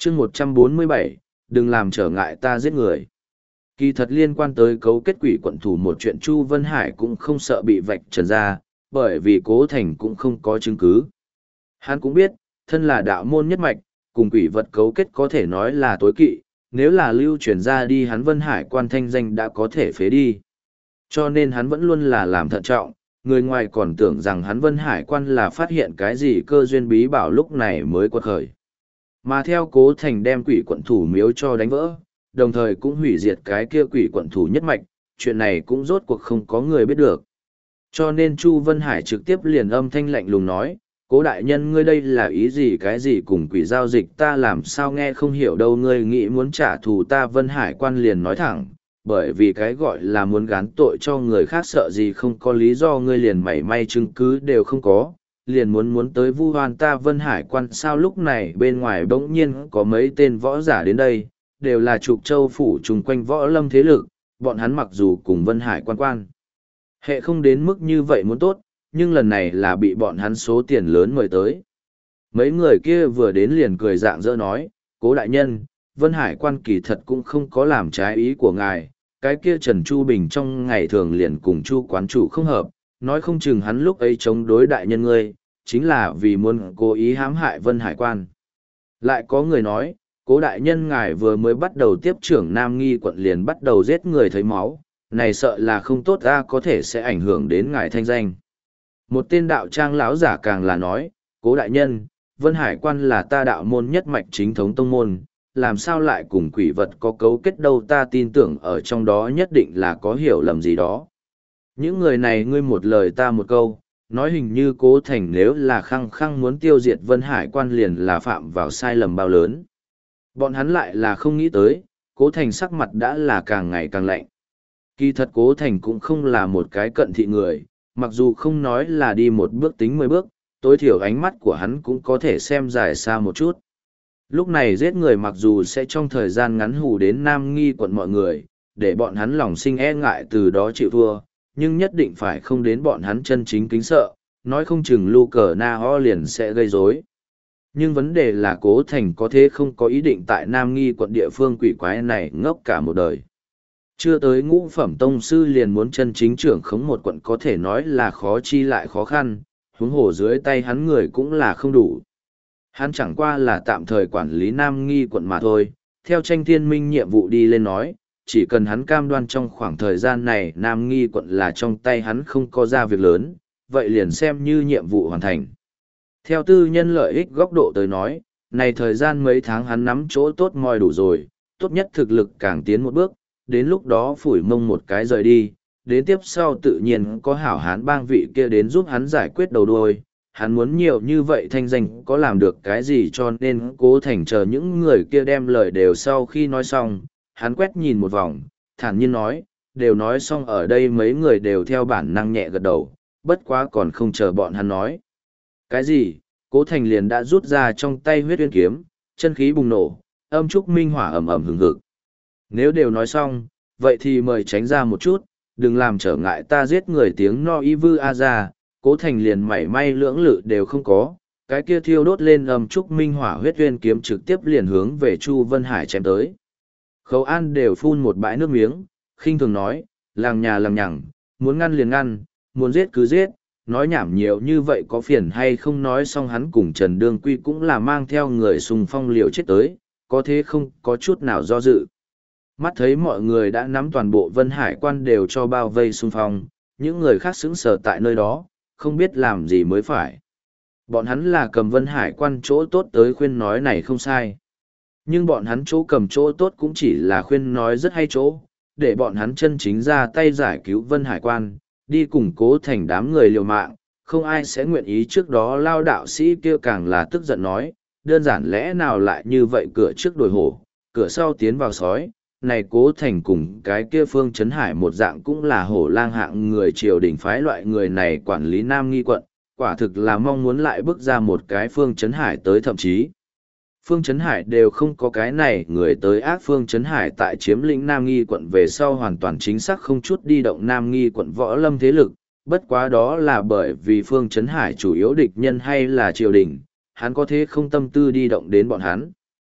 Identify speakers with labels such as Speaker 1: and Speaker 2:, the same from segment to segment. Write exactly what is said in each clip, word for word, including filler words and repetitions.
Speaker 1: chương một trăm bốn mươi bảy, đừng làm trở ngại ta giết người. Kỳ thật liên quan tới cấu kết quỷ quận thủ một chuyện Chu Vân Hải cũng không sợ bị vạch trần ra, bởi vì Cố Thành cũng không có chứng cứ. Hắn cũng biết, thân là đạo môn nhất mạch, cùng quỷ vật cấu kết có thể nói là tối kỵ, nếu là lưu truyền ra đi hắn Vân Hải quan thanh danh đã có thể phế đi. Cho nên hắn vẫn luôn là làm thận trọng, người ngoài còn tưởng rằng hắn Vân Hải quan là phát hiện cái gì cơ duyên bí bảo lúc này mới quật khởi. Mà theo Cố Thành đem quỷ quận thủ miếu cho đánh vỡ, đồng thời cũng hủy diệt cái kia quỷ quận thủ nhất mạch, chuyện này cũng rốt cuộc không có người biết được. Cho nên Chu Vân Hải trực tiếp liền âm thanh lạnh lùng nói, Cố đại nhân ngươi đây là ý gì cái gì cùng quỷ giao dịch ta làm sao nghe không hiểu đâu, ngươi nghĩ muốn trả thù ta Vân Hải quan liền nói thẳng, bởi vì cái gọi là muốn gán tội cho người khác sợ gì không có lý do ngươi liền mảy may chứng cứ đều không có, liền muốn muốn tới vu oan ta Vân Hải quan sao. Lúc này bên ngoài bỗng nhiên có mấy tên võ giả đến đây, đều là trục châu phủ chung quanh võ lâm thế lực, bọn hắn mặc dù cùng Vân Hải quan quan hệ không đến mức như vậy muốn tốt, nhưng lần này là bị bọn hắn số tiền lớn mời tới. Mấy người kia vừa đến liền cười rạng rỡ nói, Cố đại nhân, Vân Hải quan kỳ thật cũng không có làm trái ý của ngài, cái kia Trần Chu Bình trong ngày thường liền cùng Chu quán chủ không hợp, nói không chừng hắn lúc ấy chống đối đại nhân ngươi, chính là vì muốn cố ý hãm hại Vân Hải quan. Lại có người nói, Cố đại nhân ngài vừa mới bắt đầu tiếp trưởng Nam Nghi quận liền bắt đầu giết người thấy máu, này sợ là không tốt ra có thể sẽ ảnh hưởng đến ngài thanh danh. Một tên đạo trang lão giả càng là nói, Cố đại nhân, Vân Hải quan là ta đạo môn nhất mạch chính thống tông môn, làm sao lại cùng quỷ vật có cấu kết đâu, ta tin tưởng ở trong đó nhất định là có hiểu lầm gì đó. Những người này ngươi một lời ta một câu, nói hình như Cố Thành nếu là khăng khăng muốn tiêu diệt Vân Hải quan liền là phạm vào sai lầm bao lớn. Bọn hắn lại là không nghĩ tới, Cố Thành sắc mặt đã là càng ngày càng lạnh. Kỳ thật Cố Thành cũng không là một cái cận thị người, mặc dù không nói là đi một bước tính mười bước, tối thiểu ánh mắt của hắn cũng có thể xem dài xa một chút. Lúc này giết người mặc dù sẽ trong thời gian ngắn hù đến Nam Nghi quận mọi người, để bọn hắn lòng sinh e ngại từ đó chịu thua, nhưng nhất định phải không đến bọn hắn chân chính kính sợ, nói không chừng lu cờ na ho liền sẽ gây rối. Nhưng vấn đề là Cố Thành có thế không có ý định tại Nam Nghi quận địa phương quỷ quái này ngốc cả một đời. Chưa tới ngũ phẩm tông sư liền muốn chân chính trưởng khống một quận có thể nói là khó chi lại khó khăn, huống hồ dưới tay hắn người cũng là không đủ. Hắn chẳng qua là tạm thời quản lý Nam Nghi quận mà thôi, theo tranh thiên minh nhiệm vụ đi lên nói, chỉ cần hắn cam đoan trong khoảng thời gian này Nam Nghi quận là trong tay hắn không có ra việc lớn, vậy liền xem như nhiệm vụ hoàn thành. Theo tư nhân lợi ích góc độ tới nói, này thời gian mấy tháng hắn nắm chỗ tốt moi đủ rồi, tốt nhất thực lực càng tiến một bước, đến lúc đó phủi mông một cái rời đi, đến tiếp sau tự nhiên có hảo hán bang vị kia đến giúp hắn giải quyết đầu đuôi. Hắn muốn nhiều như vậy thanh danh có làm được cái gì cho nên Cố Thành chờ những người kia đem lời đều sau khi nói xong, hắn quét nhìn một vòng, thản nhiên nói, đều nói xong ở đây mấy người đều theo bản năng nhẹ gật đầu, bất quá còn không chờ bọn hắn nói. Cái gì? Cố Thành liền đã rút ra trong tay huyết uyên kiếm, chân khí bùng nổ, âm trúc minh hỏa ầm ầm hừng hực. Nếu đều nói xong, vậy thì mời tránh ra một chút, đừng làm trở ngại ta giết người tiếng no y vư a ra. Cố Thành liền mảy may lưỡng lự đều không có, cái kia thiêu đốt lên âm trúc minh hỏa huyết uyên kiếm trực tiếp liền hướng về Chu Vân Hải chém tới. Khấu An đều phun một bãi nước miếng, khinh thường nói, làng nhà làng nhằng, muốn ngăn liền ngăn, muốn giết cứ giết, nói nhảm nhiều như vậy có phiền hay không. Nói xong hắn cùng Trần Đương Quy cũng là mang theo người xung phong liều chết tới, có thế không có chút nào do dự. Mắt thấy mọi người đã nắm toàn bộ Vân Hải quan đều cho bao vây xung phong, những người khác sững sờ tại nơi đó, không biết làm gì mới phải. Bọn hắn là cầm Vân Hải quan chỗ tốt tới khuyên nói này không sai. Nhưng bọn hắn chỗ cầm chỗ tốt cũng chỉ là khuyên nói rất hay chỗ, để bọn hắn chân chính ra tay giải cứu Vân Hải quan, đi củng cố thành đám người liều mạng, không ai sẽ nguyện ý. Trước đó Lao đạo sĩ kia càng là tức giận nói, đơn giản lẽ nào lại như vậy, cửa trước đồi hổ, cửa sau tiến vào sói. Này Cố Thành cùng cái kia Phương Trấn Hải một dạng cũng là hổ lang hạng người triều đình phái, loại người này quản lý Nam Nghi quận, quả thực là mong muốn lại bước ra một cái Phương Trấn Hải tới, thậm chí Phương Trấn Hải đều không có cái này người tới ác. Phương Trấn Hải tại chiếm lĩnh Nam Nghi quận về sau hoàn toàn chính xác không chút đi động Nam Nghi quận võ lâm thế lực, bất quá đó là bởi vì Phương Trấn Hải chủ yếu địch nhân hay là triều đình, hắn có thế không tâm tư đi động đến bọn hắn.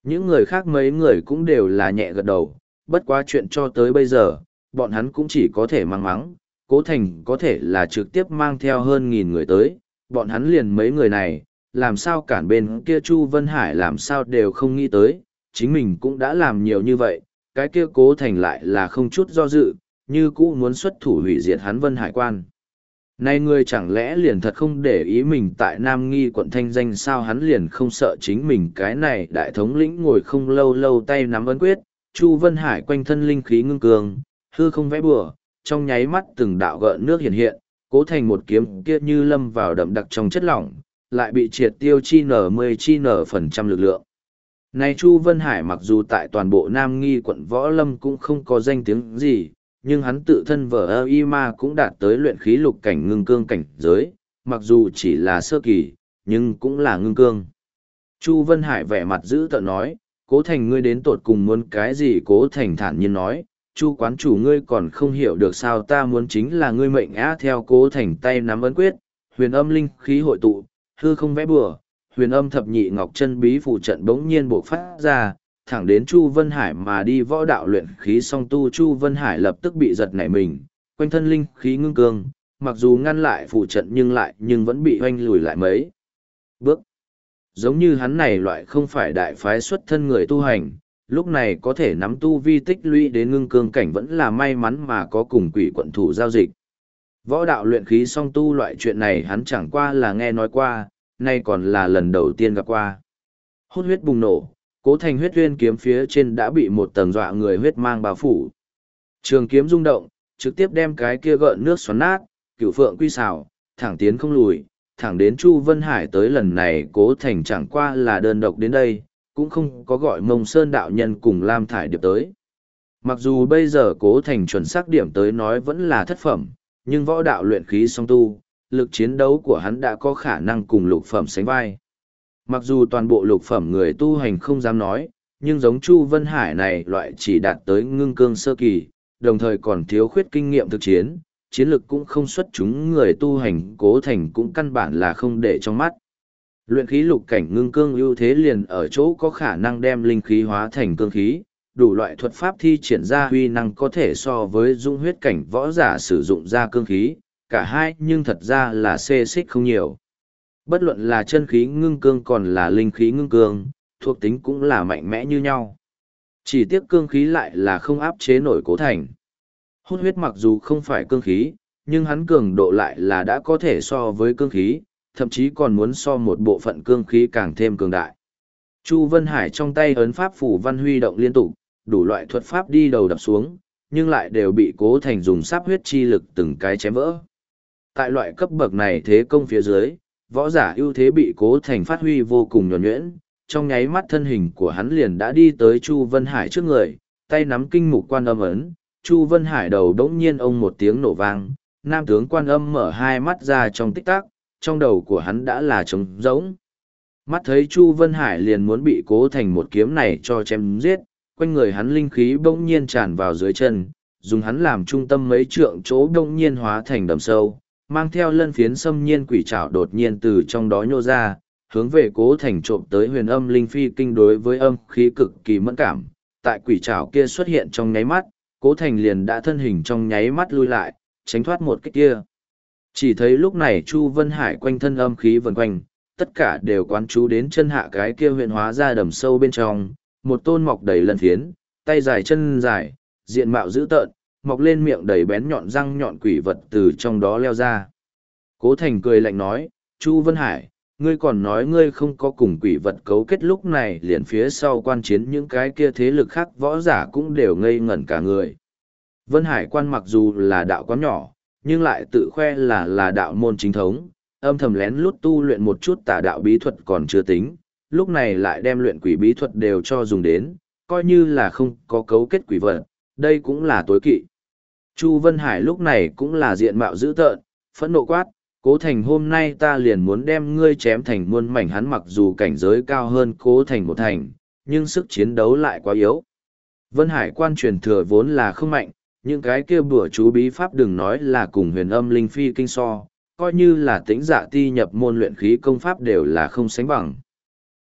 Speaker 1: Những người khác mấy người cũng đều là nhẹ gật đầu, bất quá chuyện cho tới bây giờ, bọn hắn cũng chỉ có thể mang mắng, Cố Thành có thể là trực tiếp mang theo hơn nghìn người tới, bọn hắn liền mấy người này, làm sao cản bên kia Chu Vân Hải làm sao đều không nghĩ tới, chính mình cũng đã làm nhiều như vậy, cái kia Cố Thành lại là không chút do dự, như cũ muốn xuất thủ hủy diệt hắn Vân Hải quan. Này ngươi chẳng lẽ liền thật không để ý mình tại Nam Nghi quận thanh danh sao, hắn liền không sợ chính mình cái này đại thống lĩnh ngồi không lâu lâu tay nắm ấn quyết, Chu Vân Hải quanh thân linh khí ngưng cường, hư không vẽ bừa, trong nháy mắt từng đạo gợn nước hiện hiện, Cố Thành một kiếm kia như lâm vào đậm đặc trong chất lỏng, lại bị triệt tiêu chi nở mười chi nở phần trăm lực lượng. Này Chu Vân Hải mặc dù tại toàn bộ Nam Nghi quận Võ Lâm cũng không có danh tiếng gì, nhưng hắn tự thân vở ơ y ma cũng đạt tới luyện khí lục cảnh ngưng cương cảnh giới, mặc dù chỉ là sơ kỳ, nhưng cũng là ngưng cương. Chu Vân Hải vẻ mặt giữ tợn nói, Cố Thành ngươi đến tột cùng muốn cái gì? Cố Thành thản nhiên nói, Chu quán chủ ngươi còn không hiểu được sao, ta muốn chính là ngươi mệnh á. Theo Cố Thành tay nắm ấn quyết, huyền âm linh khí hội tụ, hư không vẽ bừa, huyền âm thập nhị ngọc chân bí phù trận bỗng nhiên bộc phát ra, thẳng đến Chu Vân Hải mà đi. Võ đạo luyện khí song tu Chu Vân Hải lập tức bị giật nảy mình, quanh thân linh khí ngưng cương, mặc dù ngăn lại phù trận nhưng lại nhưng vẫn bị hoanh lùi lại mấy bước. Giống như hắn này loại không phải đại phái xuất thân người tu hành, lúc này có thể nắm tu vi tích lũy đến ngưng cương cảnh vẫn là may mắn mà có cùng quỷ quận thủ giao dịch. Võ đạo luyện khí song tu loại chuyện này hắn chẳng qua là nghe nói qua, nay còn là lần đầu tiên gặp qua. Hút huyết bùng nổ, Cố Thành huyết uyên kiếm phía trên đã bị một tầng dọa người huyết mang bao phủ. Trường kiếm rung động, trực tiếp đem cái kia gợn nước xoắn nát, cửu phượng quy xảo, thẳng tiến không lùi, thẳng đến Chu Vân Hải tới. Lần này Cố Thành chẳng qua là đơn độc đến đây, cũng không có gọi Mông Sơn đạo nhân cùng Lam Thải Điệp tới. Mặc dù bây giờ Cố Thành chuẩn xác điểm tới nói vẫn là thất phẩm, nhưng võ đạo luyện khí song tu, lực chiến đấu của hắn đã có khả năng cùng lục phẩm sánh vai. Mặc dù toàn bộ lục phẩm người tu hành không dám nói, nhưng giống Chu Vân Hải này loại chỉ đạt tới ngưng cương sơ kỳ, đồng thời còn thiếu khuyết kinh nghiệm thực chiến, chiến lực cũng không xuất chúng người tu hành, Cố Thành cũng căn bản là không để trong mắt. Luyện khí lục cảnh ngưng cương ưu thế liền ở chỗ có khả năng đem linh khí hóa thành cương khí, đủ loại thuật pháp thi triển ra huy năng có thể so với dung huyết cảnh võ giả sử dụng ra cương khí, cả hai nhưng thật ra là xê xích không nhiều. Bất luận là chân khí ngưng cương còn là linh khí ngưng cương, thuộc tính cũng là mạnh mẽ như nhau. Chỉ tiếc cương khí lại là không áp chế nổi Cố Thành. Hút huyết mặc dù không phải cương khí, nhưng hắn cường độ lại là đã có thể so với cương khí, thậm chí còn muốn so một bộ phận cương khí càng thêm cường đại. Chu Vân Hải trong tay ấn pháp phủ văn huy động liên tục, đủ loại thuật pháp đi đầu đập xuống, nhưng lại đều bị Cố Thành dùng sáp huyết chi lực từng cái chém vỡ. Tại loại cấp bậc này thế công phía dưới, võ giả ưu thế bị Cố Thành phát huy vô cùng nhuần nhuyễn, trong nháy mắt thân hình của hắn liền đã đi tới Chu Vân Hải trước người, tay nắm kinh mục quan âm ấn, Chu Vân Hải đầu đống nhiên ông một tiếng nổ vang, nam tướng quan âm mở hai mắt ra trong tích tắc, trong đầu của hắn đã là trống rỗng. Mắt thấy Chu Vân Hải liền muốn bị Cố Thành một kiếm này cho chém giết, quanh người hắn linh khí bỗng nhiên tràn vào dưới chân, dùng hắn làm trung tâm mấy trượng chỗ bỗng nhiên hóa thành đầm sâu, mang theo lân phiến xâm nhiên quỷ trảo đột nhiên từ trong đó nhô ra, hướng về Cố Thành trộm tới. Huyền âm linh phi kinh đối với âm khí cực kỳ mẫn cảm, tại quỷ trảo kia xuất hiện trong nháy mắt, Cố Thành liền đã thân hình trong nháy mắt lui lại, tránh thoát một kích kia. Chỉ thấy lúc này Chu Vân Hải quanh thân âm khí vần quanh, tất cả đều quán chú đến chân hạ cái kia huyện hóa ra đầm sâu bên trong, một tôn mọc đầy lân phiến, tay dài chân dài, diện mạo dữ tợn, mọc lên miệng đầy bén nhọn răng nhọn quỷ vật từ trong đó leo ra. Cố Thành cười lạnh nói, Chu Vân Hải, ngươi còn nói ngươi không có cùng quỷ vật cấu kết. Lúc này liền phía sau quan chiến những cái kia thế lực khác võ giả cũng đều ngây ngẩn cả người. Vân Hải quan mặc dù là đạo quán nhỏ, nhưng lại tự khoe là là đạo môn chính thống, âm thầm lén lút tu luyện một chút tà đạo bí thuật còn chưa tính, lúc này lại đem luyện quỷ bí thuật đều cho dùng đến, coi như là không có cấu kết quỷ vật, đây cũng là tối kỵ. Chu Vân Hải lúc này cũng là diện mạo dữ tợn, phẫn nộ quát, Cố Thành hôm nay ta liền muốn đem ngươi chém thành muôn mảnh. Hắn mặc dù cảnh giới cao hơn Cố Thành một thành, nhưng sức chiến đấu lại quá yếu. Vân Hải quan truyền thừa vốn là không mạnh, những cái kia bùa chú bí pháp đừng nói là cùng huyền âm linh phi kinh so, coi như là tĩnh dạ ti nhập môn luyện khí công pháp đều là không sánh bằng.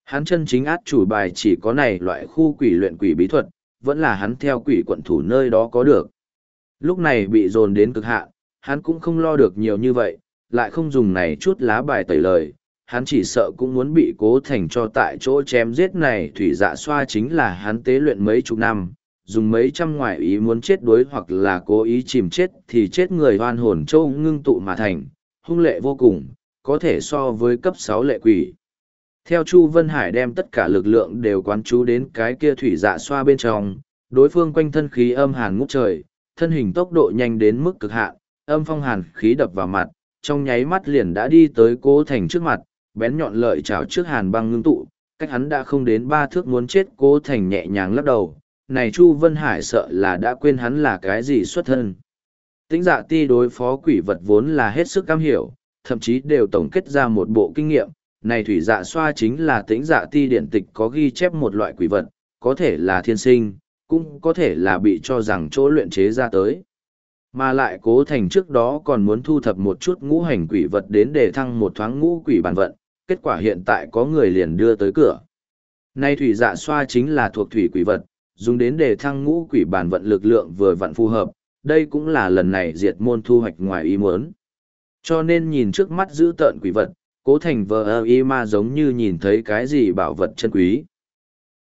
Speaker 1: Hắn chân chính át chủ bài chỉ có này loại khu quỷ luyện quỷ bí thuật, vẫn là hắn theo quỷ quận thủ nơi đó có được. Lúc này bị dồn đến cực hạn, hắn cũng không lo được nhiều như vậy, lại không dùng này chút lá bài tẩy lời, hắn chỉ sợ cũng muốn bị Cố Thành cho tại chỗ chém giết này. Thủy Dạ Xoa chính là hắn tế luyện mấy chục năm, dùng mấy trăm ngoại ý muốn chết đuối hoặc là cố ý chìm chết thì chết người oan hồn châu ngưng tụ mà thành, hung lệ vô cùng, có thể so với cấp sáu lệ quỷ. Theo Chu Vân Hải đem tất cả lực lượng đều quán chú đến cái kia Thủy Dạ Xoa bên trong, đối phương quanh thân khí âm hàn ngút trời, thân hình tốc độ nhanh đến mức cực hạn, âm phong hàn khí đập vào mặt, trong nháy mắt liền đã đi tới Cố Thành trước mặt, bén nhọn lợi chảo trước hàn băng ngưng tụ, cách hắn đã không đến ba thước muốn chết. Cố Thành nhẹ nhàng lắc đầu, này Chu Vân Hải sợ là đã quên hắn là cái gì xuất thân. Tĩnh Dạ Ti đối phó quỷ vật vốn là hết sức cam hiểu, thậm chí đều tổng kết ra một bộ kinh nghiệm, này Thủy Dạ Xoa chính là Tĩnh Dạ Ti điển tịch có ghi chép một loại quỷ vật, có thể là thiên sinh, cũng có thể là bị cho rằng chỗ luyện chế ra tới. Mà lại Cố Thành trước đó còn muốn thu thập một chút ngũ hành quỷ vật đến để thăng một thoáng ngũ quỷ bản vận, kết quả hiện tại có người liền đưa tới cửa. Nay Thủy Dạ Xoa chính là thuộc thủy quỷ vật, dùng đến để thăng ngũ quỷ bản vận lực lượng vừa vặn phù hợp, đây cũng là lần này diệt môn thu hoạch ngoài ý muốn. Cho nên nhìn trước mắt giữ tợn quỷ vật, Cố Thành vờ ơ y ma giống như nhìn thấy cái gì bảo vật chân quý.